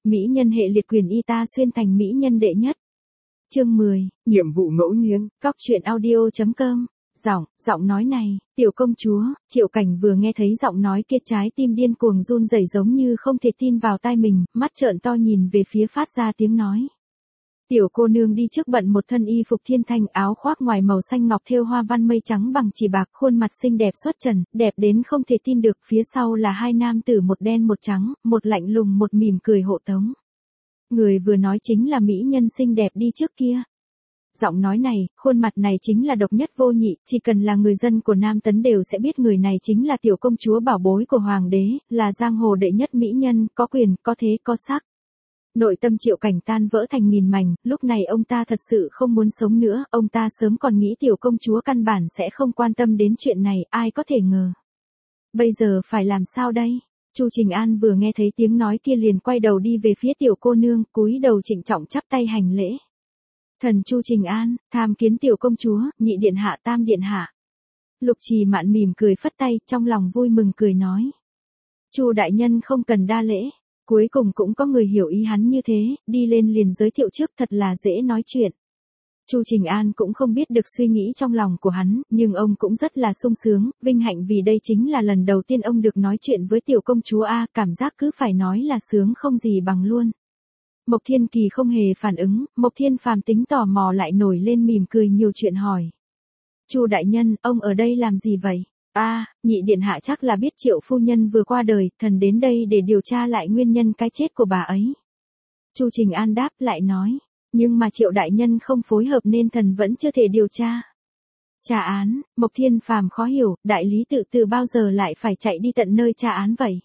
mỹ nhân hệ liệt quyền y ta xuyên thành mỹ nhân đệ nhất. Chương 10, nhiệm vụ ngẫu nhiên. Cóc truyện audio.com. Giọng nói này, tiểu công chúa, Triệu Cảnh vừa nghe thấy giọng nói kia trái tim điên cuồng run rẩy giống như không thể tin vào tai mình, mắt trợn to nhìn về phía phát ra tiếng nói. Tiểu cô nương đi trước bận một thân y phục thiên thanh, áo khoác ngoài màu xanh ngọc thêu hoa văn mây trắng bằng chỉ bạc, khuôn mặt xinh đẹp xuất trần, đẹp đến không thể tin được, phía sau là hai nam tử một đen một trắng, một lạnh lùng một mỉm cười hộ tống. Người vừa nói chính là mỹ nhân xinh đẹp đi trước kia. Giọng nói này, khuôn mặt này chính là độc nhất vô nhị, chỉ cần là người dân của Nam Tấn đều sẽ biết người này chính là tiểu công chúa bảo bối của hoàng đế, là giang hồ đệ nhất mỹ nhân, có quyền, có thế, có sắc. Nội tâm Triệu Cảnh tan vỡ thành nghìn mảnh, lúc này ông ta thật sự không muốn sống nữa, ông ta sớm còn nghĩ tiểu công chúa căn bản sẽ không quan tâm đến chuyện này, ai có thể ngờ. Bây giờ phải làm sao đây? Chu Trình An vừa nghe thấy tiếng nói kia liền quay đầu đi về phía tiểu cô nương, cúi đầu trịnh trọng chắp tay hành lễ. Thần Chu Trình An, tham kiến tiểu công chúa, nhị điện hạ, tam điện hạ. Lục Trì Mạn mỉm cười phất tay, trong lòng vui mừng cười nói. Chu đại nhân không cần đa lễ, cuối cùng cũng có người hiểu ý hắn như thế, đi lên liền giới thiệu trước, thật là dễ nói chuyện. Chu Trình An cũng không biết được suy nghĩ trong lòng của hắn, nhưng ông cũng rất là sung sướng, vinh hạnh vì đây chính là lần đầu tiên ông được nói chuyện với tiểu công chúa a, cảm giác cứ phải nói là sướng không gì bằng luôn. Mộc Thiên Kỳ không hề phản ứng, Mộc Thiên Phàm tính tò mò lại nổi lên mỉm cười nhiều chuyện hỏi. Chu đại nhân, ông ở đây làm gì vậy? Nhị điện hạ chắc là biết Triệu phu nhân vừa qua đời, thần đến đây để điều tra lại nguyên nhân cái chết của bà ấy. Chu Trình An đáp lại nói, nhưng mà Triệu đại nhân không phối hợp nên thần vẫn chưa thể điều tra. Tra án, Mộc Thiên Phàm khó hiểu, đại lý tự từ bao giờ lại phải chạy đi tận nơi tra án vậy?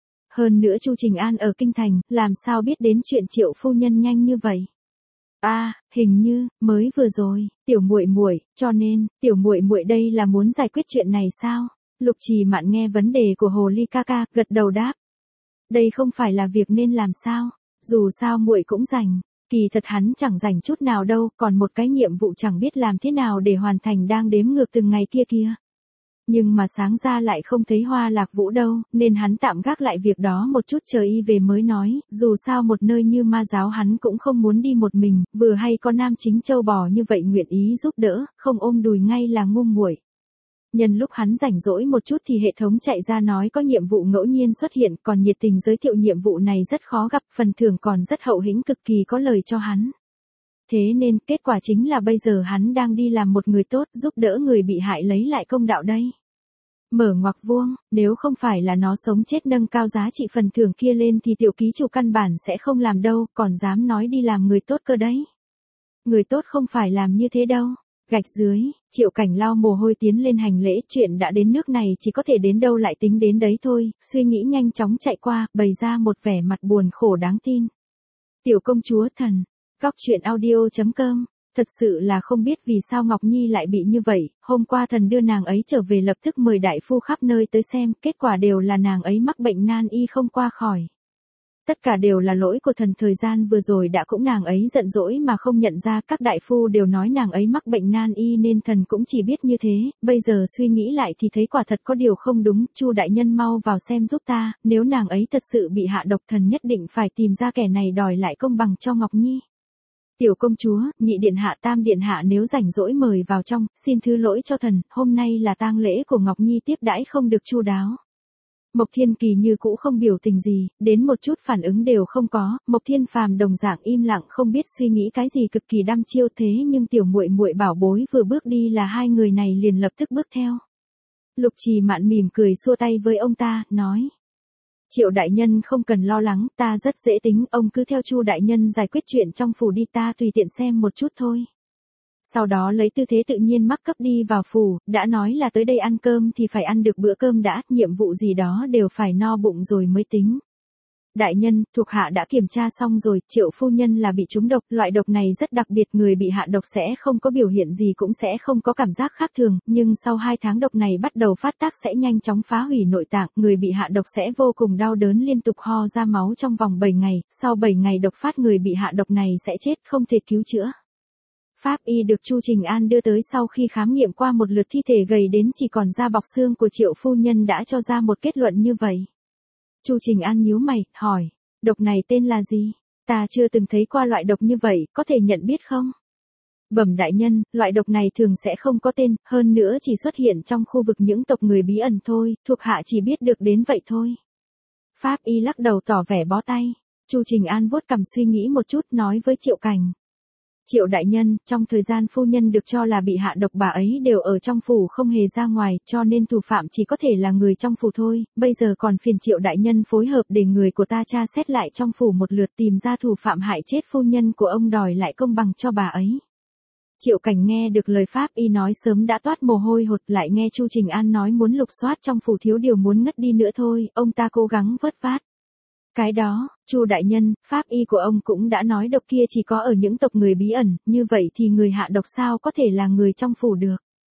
Hơn nữa Chu Trình An ở kinh thành, làm sao biết đến chuyện Triệu phu nhân nhanh như vậy? Hình như mới vừa rồi, tiểu muội muội, cho nên tiểu muội muội đây là muốn giải quyết chuyện này sao? Lục Trì Mạn nghe vấn đề của hồ ly ca ca, gật đầu đáp. Đây không phải là việc nên làm sao? Dù sao muội cũng rảnh. Kỳ thật hắn chẳng rảnh chút nào đâu, còn một cái nhiệm vụ chẳng biết làm thế nào để hoàn thành đang đếm ngược từng ngày kia. Nhưng mà sáng ra lại không thấy Hoa Lạc Vũ đâu, nên hắn tạm gác lại việc đó một chút chờ y về mới nói, dù sao một nơi như ma giáo hắn cũng không muốn đi một mình, vừa hay có nam chính châu bò như vậy nguyện ý giúp đỡ, không ôm đùi ngay là ngu muội. Nhân lúc hắn rảnh rỗi một chút thì hệ thống chạy ra nói có nhiệm vụ ngẫu nhiên xuất hiện, còn nhiệt tình giới thiệu nhiệm vụ này rất khó gặp, phần thưởng còn rất hậu hĩnh, cực kỳ có lời cho hắn. Thế nên, kết quả chính là bây giờ hắn đang đi làm một người tốt, giúp đỡ người bị hại lấy lại công đạo đây. Mở ngoặc vuông, nếu không phải là nó sống chết nâng cao giá trị phần thưởng kia lên thì tiểu ký chủ căn bản sẽ không làm đâu, còn dám nói đi làm người tốt cơ đấy. Người tốt không phải làm như thế đâu. Gạch dưới, Triệu Cảnh lau mồ hôi tiến lên hành lễ, chuyện đã đến nước này chỉ có thể đến đâu lại tính đến đấy thôi, suy nghĩ nhanh chóng chạy qua, bày ra một vẻ mặt buồn khổ đáng tin. Tiểu công chúa thần, Cóc truyện audio.com, thật sự là không biết vì sao Ngọc Nhi lại bị như vậy, hôm qua thần đưa nàng ấy trở về lập tức mời đại phu khắp nơi tới xem, kết quả đều là nàng ấy mắc bệnh nan y không qua khỏi. Tất cả đều là lỗi của thần, thời gian vừa rồi đã cũng nàng ấy giận dỗi mà không nhận ra, các đại phu đều nói nàng ấy mắc bệnh nan y nên thần cũng chỉ biết như thế, bây giờ suy nghĩ lại thì thấy quả thật có điều không đúng, Chu đại nhân mau vào xem giúp ta, nếu nàng ấy thật sự bị hạ độc thần nhất định phải tìm ra kẻ này đòi lại công bằng cho Ngọc Nhi. Tiểu công chúa, nhị điện hạ, tam điện hạ nếu rảnh rỗi mời vào trong, xin thứ lỗi cho thần, hôm nay là tang lễ của Ngọc Nhi tiếp đãi không được chu đáo. Mộc Thiên Kỳ như cũ không biểu tình gì, đến một chút phản ứng đều không có, Mộc Thiên Phàm đồng dạng im lặng không biết suy nghĩ cái gì, cực kỳ đăm chiêu, thế nhưng tiểu muội muội bảo bối vừa bước đi là hai người này liền lập tức bước theo. Lục Trì Mạn mỉm cười xua tay với ông ta, nói. Triệu đại nhân không cần lo lắng, ta rất dễ tính, ông cứ theo Chu đại nhân giải quyết chuyện trong phủ đi, ta tùy tiện xem một chút thôi. Sau đó lấy tư thế tự nhiên mắc cấp đi vào phủ, đã nói là tới đây ăn cơm thì phải ăn được bữa cơm đã, nhiệm vụ gì đó đều phải no bụng rồi mới tính. Đại nhân, thuộc hạ đã kiểm tra xong rồi, Triệu phu nhân là bị trúng độc, loại độc này rất đặc biệt, người bị hạ độc sẽ không có biểu hiện gì, cũng sẽ không có cảm giác khác thường, nhưng sau 2 tháng độc này bắt đầu phát tác sẽ nhanh chóng phá hủy nội tạng, người bị hạ độc sẽ vô cùng đau đớn, liên tục ho ra máu trong vòng 7 ngày, sau 7 ngày độc phát người bị hạ độc này sẽ chết, không thể cứu chữa. Pháp y được Chu Trình An đưa tới sau khi khám nghiệm qua một lượt thi thể gầy đến chỉ còn da bọc xương của Triệu phu nhân đã cho ra một kết luận như vậy. Chu Trình An nhíu mày, hỏi, Độc này tên là gì? Ta chưa từng thấy qua loại độc như vậy, có thể nhận biết không? Bẩm đại nhân, loại độc này thường sẽ không có tên, hơn nữa chỉ xuất hiện trong khu vực những tộc người bí ẩn thôi, thuộc hạ chỉ biết được đến vậy thôi. Pháp y lắc đầu tỏ vẻ bó tay. Chu Trình An vuốt cằm suy nghĩ một chút nói với Triệu Cảnh. Triệu đại nhân, trong thời gian phu nhân được cho là bị hạ độc bà ấy đều ở trong phủ không hề ra ngoài, cho nên thủ phạm chỉ có thể là người trong phủ thôi, bây giờ còn phiền Triệu đại nhân phối hợp để người của ta tra xét lại trong phủ một lượt tìm ra thủ phạm hại chết phu nhân của ông đòi lại công bằng cho bà ấy. Triệu Cảnh nghe được lời Pháp y nói sớm đã toát mồ hôi hột, lại nghe Chu Trình An nói muốn lục soát trong phủ thiếu điều muốn ngất đi nữa thôi, ông ta cố gắng vớt vát. Cái đó, Chu đại nhân, Pháp y của ông cũng đã nói độc kia chỉ có ở những tộc người bí ẩn, như vậy thì người hạ độc sao có thể là người trong phủ được.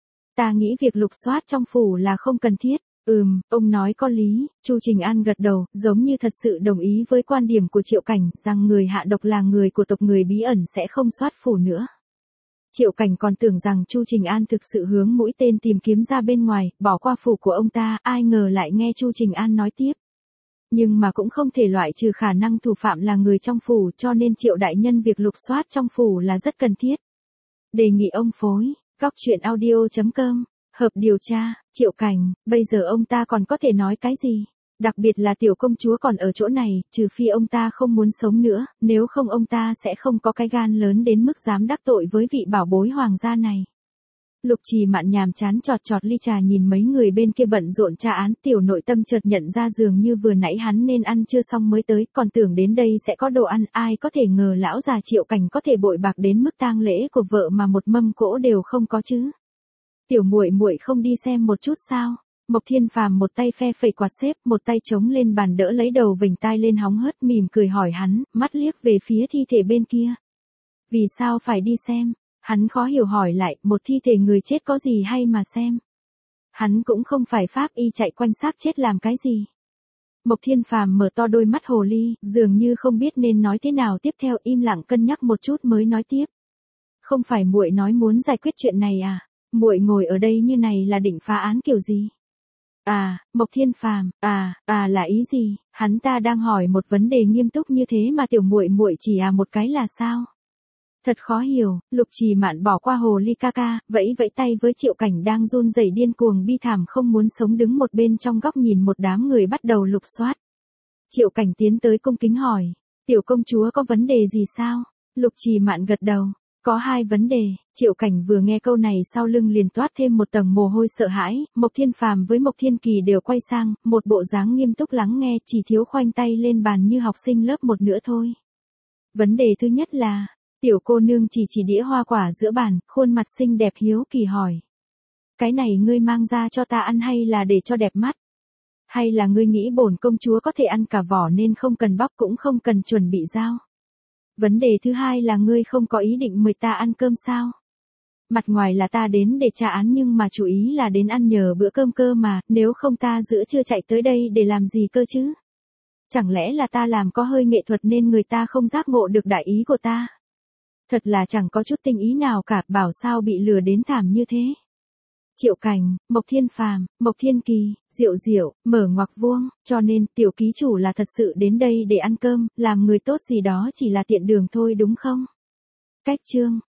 Ta nghĩ việc lục soát trong phủ là không cần thiết. Ông nói có lý, Chu Trình An gật đầu, giống như thật sự đồng ý với quan điểm của Triệu Cảnh, rằng người hạ độc là người của tộc người bí ẩn sẽ không soát phủ nữa. Triệu Cảnh còn tưởng rằng Chu Trình An thực sự hướng mũi tên tìm kiếm ra bên ngoài, bỏ qua phủ của ông ta, ai ngờ lại nghe Chu Trình An nói tiếp. Nhưng mà cũng không thể loại trừ khả năng thủ phạm là người trong phủ, cho nên Triệu đại nhân việc lục soát trong phủ là rất cần thiết. Đề nghị ông phối, góc truyện audio.com, hợp điều tra, Triệu Cảnh, bây giờ ông ta còn có thể nói cái gì? Đặc biệt là tiểu công chúa còn ở chỗ này, trừ phi ông ta không muốn sống nữa, nếu không ông ta sẽ không có cái gan lớn đến mức dám đắc tội với vị bảo bối hoàng gia này. Lục Trì Mạn nhàm chán chọt chọt ly trà nhìn mấy người bên kia bận rộn tra án, tiểu nội tâm chợt nhận ra dường như vừa nãy hắn nên ăn chưa xong mới tới, còn tưởng đến đây sẽ có đồ ăn, ai có thể ngờ lão già Triệu Cảnh có thể bội bạc đến mức tang lễ của vợ mà một mâm cỗ đều không có chứ. Tiểu muội muội không đi xem một chút sao? Mộc Thiên Phàm một tay phe phẩy quạt xếp, một tay chống lên bàn đỡ lấy đầu vểnh tai lên hóng hớt mỉm cười hỏi hắn, mắt liếc về phía thi thể bên kia. Vì sao phải đi xem? Hắn khó hiểu hỏi lại, một thi thể người chết có gì hay mà xem? Hắn cũng không phải pháp y chạy quanh xác chết làm cái gì. Mộc Thiên Phàm mở to đôi mắt hồ ly, dường như không biết nên nói thế nào tiếp theo, im lặng cân nhắc một chút mới nói tiếp. Không phải muội nói muốn giải quyết chuyện này à? Muội ngồi ở đây như này là định phá án kiểu gì? À, Mộc Thiên Phàm, là ý gì? Hắn ta đang hỏi một vấn đề nghiêm túc như thế mà tiểu muội muội chỉ một cái là sao? Thật khó hiểu, Lục Trì Mạn bỏ qua hồ ly ca ca, vẫy vẫy tay với Triệu Cảnh đang run rẩy điên cuồng bi thảm không muốn sống đứng một bên trong góc nhìn một đám người bắt đầu lục soát. Triệu Cảnh tiến tới cung kính hỏi, tiểu công chúa có vấn đề gì sao? Lục Trì Mạn gật đầu, có hai vấn đề. Triệu Cảnh vừa nghe câu này sau lưng liền toát thêm một tầng mồ hôi sợ hãi, Mộc Thiên Phàm với Mộc Thiên Kỳ đều quay sang, một bộ dáng nghiêm túc lắng nghe, chỉ thiếu khoanh tay lên bàn như học sinh lớp 1 nữa thôi. Vấn đề thứ nhất là, tiểu cô nương chỉ đĩa hoa quả giữa bàn, khuôn mặt xinh đẹp hiếu kỳ hỏi. Cái này ngươi mang ra cho ta ăn hay là để cho đẹp mắt? Hay là ngươi nghĩ bổn công chúa có thể ăn cả vỏ nên không cần bóc cũng không cần chuẩn bị dao? Vấn đề thứ hai là ngươi không có ý định mời ta ăn cơm sao? Mặt ngoài là ta đến để tra án nhưng mà chủ ý là đến ăn nhờ bữa cơm cơ mà, nếu không ta giữa trưa chạy tới đây để làm gì cơ chứ? Chẳng lẽ là ta làm có hơi nghệ thuật nên người ta không giác ngộ được đại ý của ta? Thật là chẳng có chút tinh ý nào cả, bảo sao bị lừa đến thảm như thế. Triệu Cảnh, Mộc Thiên Phàm, Mộc Thiên Kỳ, Diệu Diệu, mở ngoặc vuông, cho nên tiểu ký chủ là thật sự đến đây để ăn cơm, làm người tốt gì đó chỉ là tiện đường thôi đúng không? Cách chương